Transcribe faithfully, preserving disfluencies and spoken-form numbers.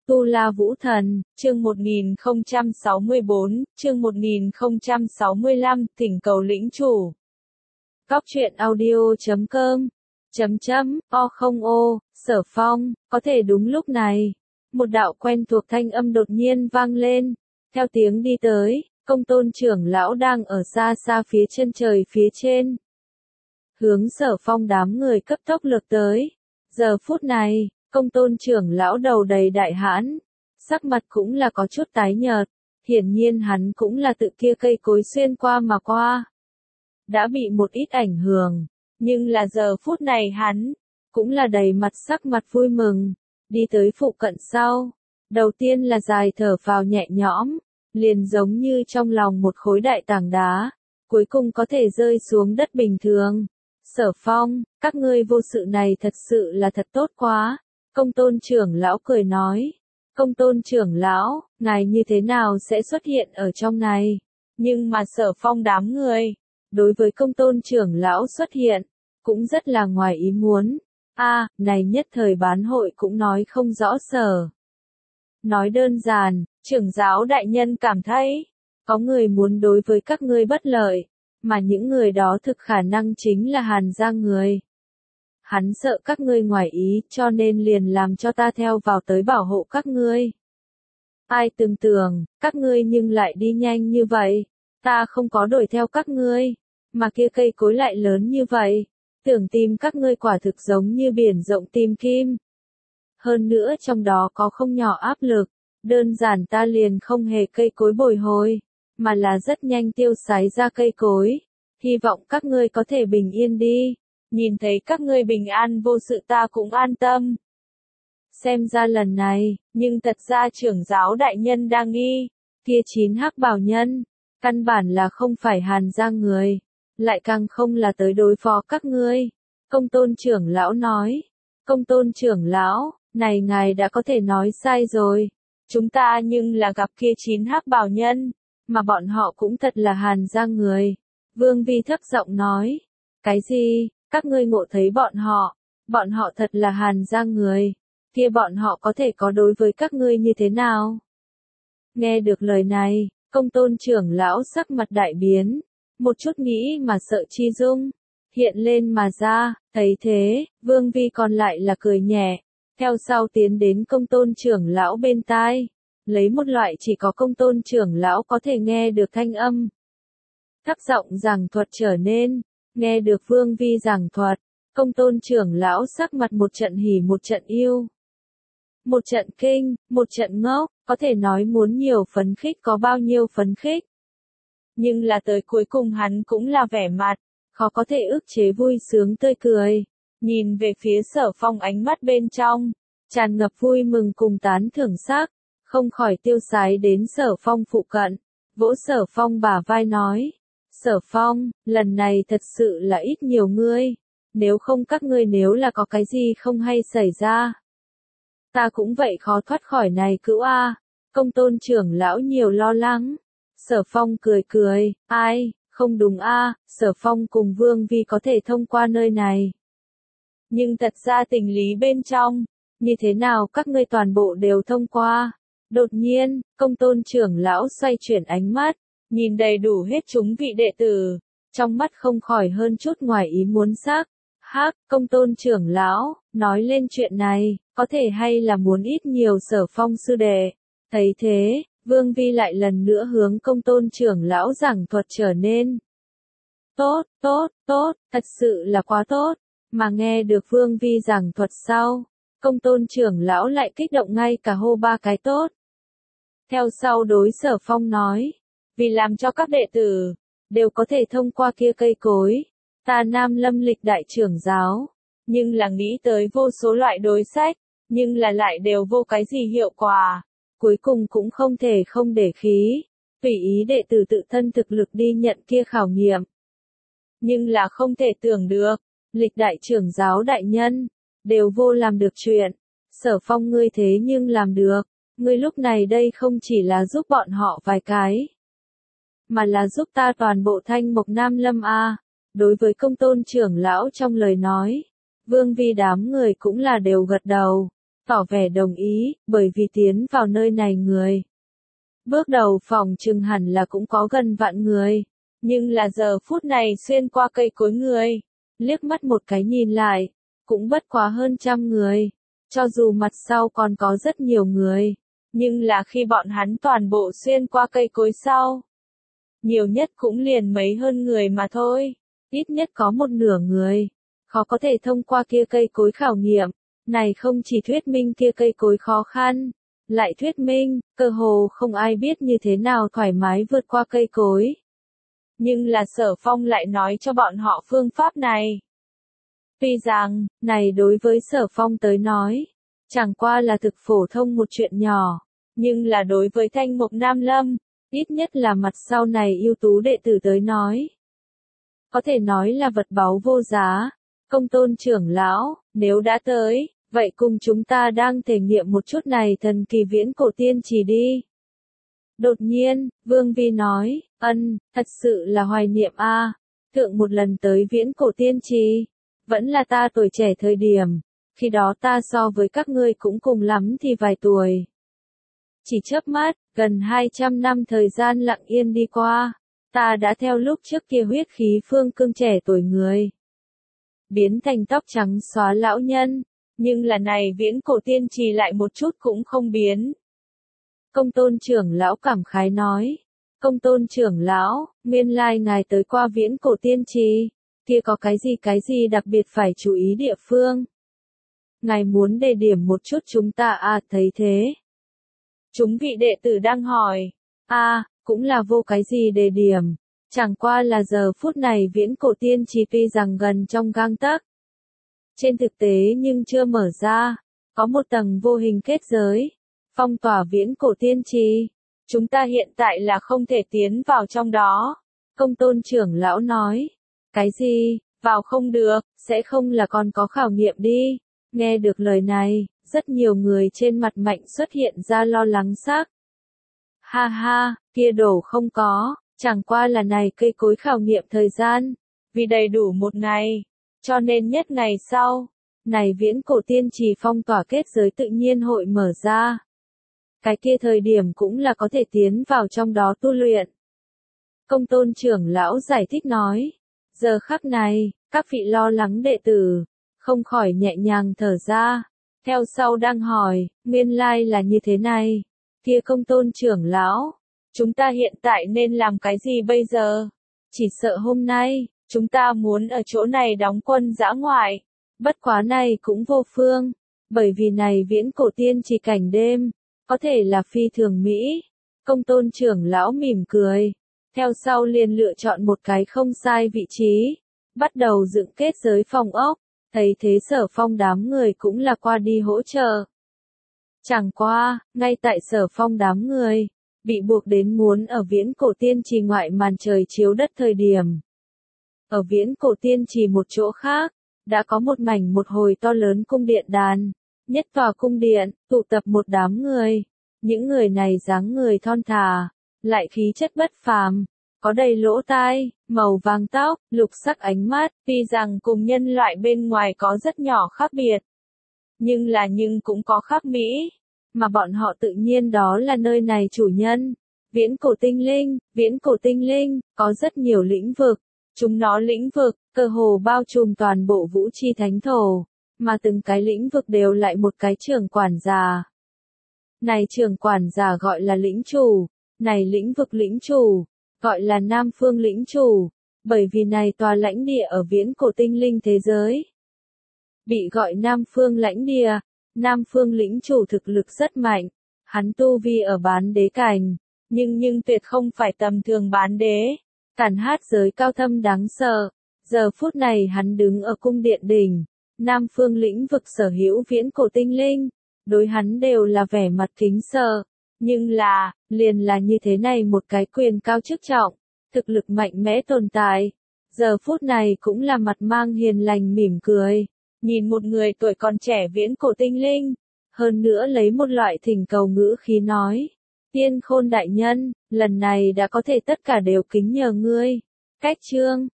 Tu La Vũ Thần, chương một nghìn không trăm sáu mươi tư, chương một nghìn không trăm sáu mươi lăm, thỉnh cầu lĩnh chủ. Góc truyện audio chấm com, chấm chấm, o không ô, Sở Phong, có thể đúng lúc này. Một đạo quen thuộc thanh âm đột nhiên vang lên, theo tiếng đi tới, Công Tôn trưởng lão đang ở xa xa phía chân trời phía trên. Hướng Sở Phong đám người cấp tốc lược tới. Giờ phút này, Công Tôn trưởng lão đầu đầy đại hãn, sắc mặt cũng là có chút tái nhợt, hiển nhiên hắn cũng là tự kia cây cối xuyên qua mà qua. Đã bị một ít ảnh hưởng, nhưng là giờ phút này hắn, cũng là đầy mặt sắc mặt vui mừng, đi tới phụ cận sau. Đầu tiên là dài thở phào nhẹ nhõm, liền giống như trong lòng một khối đại tảng đá, cuối cùng có thể rơi xuống đất bình thường. Sở Phong, các ngươi vô sự này thật sự là thật tốt quá. Công Tôn trưởng lão cười nói. Công Tôn trưởng lão, ngài như thế nào sẽ xuất hiện ở trong này? Nhưng mà Sở Phong đám người, đối với Công Tôn trưởng lão xuất hiện, cũng rất là ngoài ý muốn. A, à, này nhất thời bán hội cũng nói không rõ sở. Nói đơn giản, trưởng giáo đại nhân cảm thấy, có người muốn đối với các ngươi bất lợi, mà những người đó thực khả năng chính là Hàn Giang người. Hắn sợ các ngươi ngoài ý, cho nên liền làm cho ta theo vào tới bảo hộ các ngươi. Ai từng tưởng, các ngươi nhưng lại đi nhanh như vậy, ta không có đuổi theo các ngươi, mà kia cây cối lại lớn như vậy, tưởng tìm các ngươi quả thực giống như biển rộng tìm kim. Hơn nữa trong đó có không nhỏ áp lực, đơn giản ta liền không hề cây cối bồi hồi, mà là rất nhanh tiêu sái ra cây cối. Hy vọng các ngươi có thể bình yên đi. Nhìn thấy các ngươi bình an vô sự ta cũng an tâm. Xem ra lần này, nhưng thật ra trưởng giáo đại nhân đang nghi, kia chín hắc bảo nhân, căn bản là không phải Hàn Giang người, lại càng không là tới đối phó các ngươi. Công Tôn trưởng lão nói. Công Tôn trưởng lão, này ngài đã có thể nói sai rồi. Chúng ta nhưng là gặp kia chín hắc bảo nhân, mà bọn họ cũng thật là Hàn Giang người. Vương Vi thấp giọng nói. Cái gì? Các ngươi ngộ thấy bọn họ, bọn họ thật là Hàn Giang người, kia bọn họ có thể có đối với các ngươi như thế nào? Nghe được lời này, Công Tôn trưởng lão sắc mặt đại biến, một chút nghĩ mà sợ chi dung, hiện lên mà ra, thấy thế, Vương Vi còn lại là cười nhẹ, theo sau tiến đến Công Tôn trưởng lão bên tai, lấy một loại chỉ có Công Tôn trưởng lão có thể nghe được thanh âm. Thấp giọng giảng thuật trở nên. Nghe được Vương Vi giảng thuật, Công Tôn trưởng lão sắc mặt một trận hỉ một trận yêu. Một trận kinh, một trận ngốc, có thể nói muốn nhiều phấn khích có bao nhiêu phấn khích. Nhưng là tới cuối cùng hắn cũng là vẻ mặt, khó có thể ức chế vui sướng tươi cười. Nhìn về phía Sở Phong ánh mắt bên trong, tràn ngập vui mừng cùng tán thưởng sắc, không khỏi tiêu sái đến Sở Phong phụ cận, vỗ Sở Phong bả vai nói. Sở Phong, lần này thật sự là ít nhiều ngươi, nếu không các ngươi nếu là có cái gì không hay xảy ra. Ta cũng vậy khó thoát khỏi này cữu a. Công Tôn trưởng lão nhiều lo lắng. Sở Phong cười cười, ai, không đúng a, Sở Phong cùng Vương Vi có thể thông qua nơi này. Nhưng thật ra tình lý bên trong, như thế nào các ngươi toàn bộ đều thông qua. Đột nhiên, Công Tôn trưởng lão xoay chuyển ánh mắt. Nhìn đầy đủ hết chúng vị đệ tử, trong mắt không khỏi hơn chút ngoài ý muốn sắc. Hắc, Công Tôn trưởng lão, nói lên chuyện này, có thể hay là muốn ít nhiều Sở Phong sư đệ. Thấy thế, Vương Vi lại lần nữa hướng Công Tôn trưởng lão giảng thuật trở nên. Tốt, tốt, tốt, thật sự là quá tốt. Mà nghe được Vương Vi giảng thuật sau, Công Tôn trưởng lão lại kích động ngay cả hô ba cái tốt. Theo sau đối Sở Phong nói. Vì làm cho các đệ tử, đều có thể thông qua kia cây cối, ta Nam Lâm lịch đại trưởng giáo, nhưng là nghĩ tới vô số loại đối sách, nhưng là lại đều vô cái gì hiệu quả, cuối cùng cũng không thể không để khí, tùy ý đệ tử tự thân thực lực đi nhận kia khảo nghiệm. Nhưng là không thể tưởng được, lịch đại trưởng giáo đại nhân, đều vô làm được chuyện, Sở Phong ngươi thế nhưng làm được, ngươi lúc này đây không chỉ là giúp bọn họ vài cái. Mà là giúp ta toàn bộ Thanh Mộc Nam Lâm a. Đối với Công Tôn trưởng lão trong lời nói, Vương Vi đám người cũng là đều gật đầu. tỏ vẻ đồng ý, bởi vì tiến vào nơi này người. Bước đầu phòng trừng hẳn là cũng có gần vạn người, nhưng là giờ phút này xuyên qua cây cối người, liếc mắt một cái nhìn lại, cũng bất quá hơn trăm người, cho dù mặt sau còn có rất nhiều người, nhưng là khi bọn hắn toàn bộ xuyên qua cây cối sau, nhiều nhất cũng liền mấy hơn người mà thôi, ít nhất có một nửa người, khó có thể thông qua kia cây cối khảo nghiệm, này không chỉ thuyết minh kia cây cối khó khăn, lại thuyết minh, cơ hồ không ai biết như thế nào thoải mái vượt qua cây cối. Nhưng là Sở Phong lại nói cho bọn họ phương pháp này. Tuy rằng, này đối với Sở Phong tới nói, chẳng qua là thực phổ thông một chuyện nhỏ, nhưng là đối với Thanh Mục Nam Lâm, ít nhất là mặt sau này ưu tú đệ tử tới nói. Có thể nói là vật báu vô giá, Công Tôn trưởng lão, nếu đã tới, vậy cùng chúng ta đang thể nghiệm một chút này thần kỳ viễn cổ tiên trì đi. Đột nhiên, Vương Vi nói, ân, thật sự là hoài niệm a, à. Thượng một lần tới viễn cổ tiên trì, vẫn là ta tuổi trẻ thời điểm, khi đó ta so với các ngươi cũng cùng lắm thì vài tuổi. Chỉ chớp mắt, gần hai trăm năm thời gian lặng yên đi qua, ta đã theo lúc trước kia huyết khí phương cương trẻ tuổi người. Biến thành tóc trắng xóa lão nhân, nhưng là này viễn cổ tiên trì lại một chút cũng không biến. Công Tôn trưởng lão cảm khái nói, Công Tôn trưởng lão, nguyên lai ngài tới qua viễn cổ tiên trì, kia có cái gì cái gì đặc biệt phải chú ý địa phương. Ngài muốn đề điểm một chút chúng ta à, thấy thế. Chúng vị đệ tử đang hỏi, à, cũng là vô cái gì đề điểm, chẳng qua là giờ phút này viễn cổ tiên trì tuy rằng gần trong gang tấc. Trên thực tế nhưng chưa mở ra, có một tầng vô hình kết giới, phong tỏa viễn cổ tiên trì. Chúng ta hiện tại là không thể tiến vào trong đó. Công Tôn trưởng lão nói, cái gì, vào không được, sẽ không là còn có khảo nghiệm đi. Nghe được lời này, rất nhiều người trên mặt mạnh xuất hiện ra lo lắng sắc. Ha ha, kia đổ không có, chẳng qua là này cây cối khảo nghiệm thời gian, vì đầy đủ một ngày, cho nên nhất ngày sau, này viễn cổ tiên trì phong tỏa kết giới tự nhiên hội mở ra. Cái kia thời điểm cũng là có thể tiến vào trong đó tu luyện. Công Tôn trưởng lão giải thích nói, giờ khắc này, các vị lo lắng đệ tử, không khỏi nhẹ nhàng thở ra, theo sau đang hỏi, nguyên lai là như thế này, kia Công Tôn trưởng lão, chúng ta hiện tại nên làm cái gì bây giờ? Chỉ sợ hôm nay, chúng ta muốn ở chỗ này đóng quân dã ngoại, bất quá này cũng vô phương, bởi vì này viễn cổ tiên trì cảnh đêm, có thể là phi thường Mỹ. Công Tôn trưởng lão mỉm cười, theo sau liền lựa chọn một cái không sai vị trí, bắt đầu dựng kết giới phòng ốc, thấy thế Sở Phong đám người cũng là qua đi hỗ trợ. Chẳng qua, ngay tại Sở Phong đám người, bị buộc đến muốn ở viễn cổ tiên trì ngoại màn trời chiếu đất thời điểm. Ở viễn cổ tiên trì một chỗ khác, đã có một mảnh một hồi to lớn cung điện đàn. Nhất tòa cung điện, tụ tập một đám người. Những người này dáng người thon thả, lại khí chất bất phàm, có đầy lỗ tai, màu vàng tóc, lục sắc ánh mắt, tuy rằng cùng nhân loại bên ngoài có rất nhỏ khác biệt. Nhưng là nhưng cũng có khác mỹ, mà bọn họ tự nhiên đó là nơi này chủ nhân. Viễn cổ tinh linh, viễn cổ tinh linh, có rất nhiều lĩnh vực, chúng nó lĩnh vực, cơ hồ bao trùm toàn bộ vũ chi thánh thổ. Mà từng cái lĩnh vực đều lại một cái trưởng quản giả. Này trưởng quản giả gọi là lĩnh chủ, này lĩnh vực lĩnh chủ, gọi là Nam Phương lĩnh chủ, bởi vì này tòa lãnh địa ở viễn cổ tinh linh thế giới. Bị gọi Nam Phương lãnh địa, Nam Phương lĩnh chủ thực lực rất mạnh, hắn tu vi ở bán đế cảnh, nhưng nhưng tuyệt không phải tầm thường bán đế, càn hát giới cao thâm đáng sợ, giờ phút này hắn đứng ở cung điện đỉnh. Nam Phương lĩnh vực sở hữu viễn cổ tinh linh, đối hắn đều là vẻ mặt kính sợ, nhưng là, liền là như thế này một cái quyền cao chức trọng, thực lực mạnh mẽ tồn tại, giờ phút này cũng là mặt mang hiền lành mỉm cười, nhìn một người tuổi còn trẻ viễn cổ tinh linh, hơn nữa lấy một loại thỉnh cầu ngữ khí nói, Tiên Khôn đại nhân, lần này đã có thể tất cả đều kính nhờ ngươi, cách chương.